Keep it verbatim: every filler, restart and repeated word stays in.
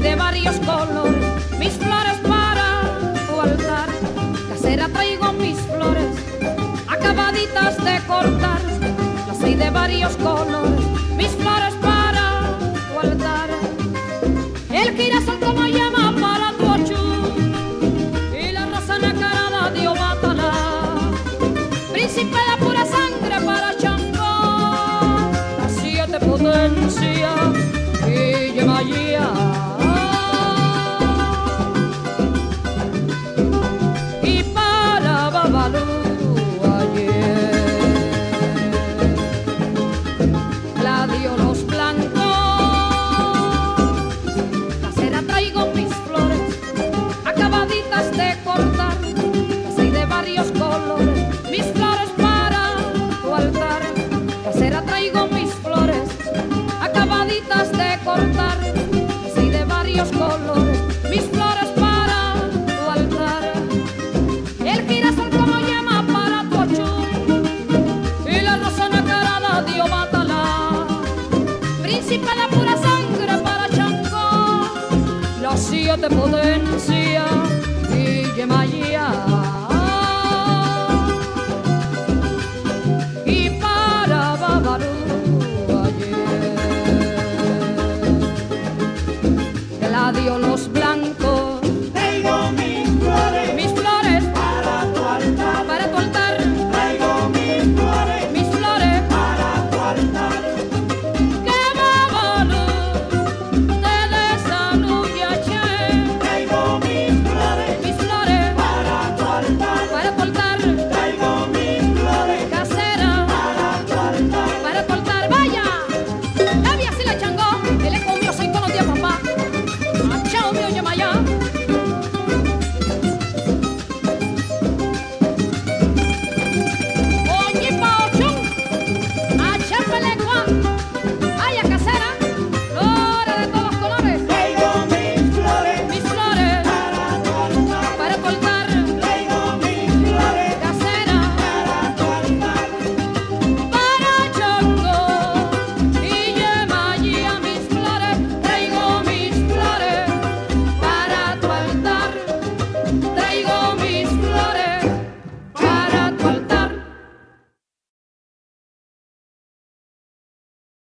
de varios colores, mis flores para tu altar. Casera traigo mis flores, acabaditas de cortar, las hay de varios colores, mis flores para tu altar. El girasol como llama para tu ochú, y la rosa nacarada de Obatalá, príncipe de pura sangre para Chancó, la siete potencia y Yemayía. Y para Babalú ayer, gladio los blancos, casera traigo mis flores, acabaditas de cortar, las hay de varios colores, mis flores para tu altar. Casera traigo mis flores, acabaditas de cortar, las hay de varios colores, mis flores para tu altar. El girasol como llama para tu ochú, y la rosa nacarada de Obatalá, príncipe de pura sangre para Chancó, la siete potencia y Yemayía. Y para Babalú ayer, gladio los blancos,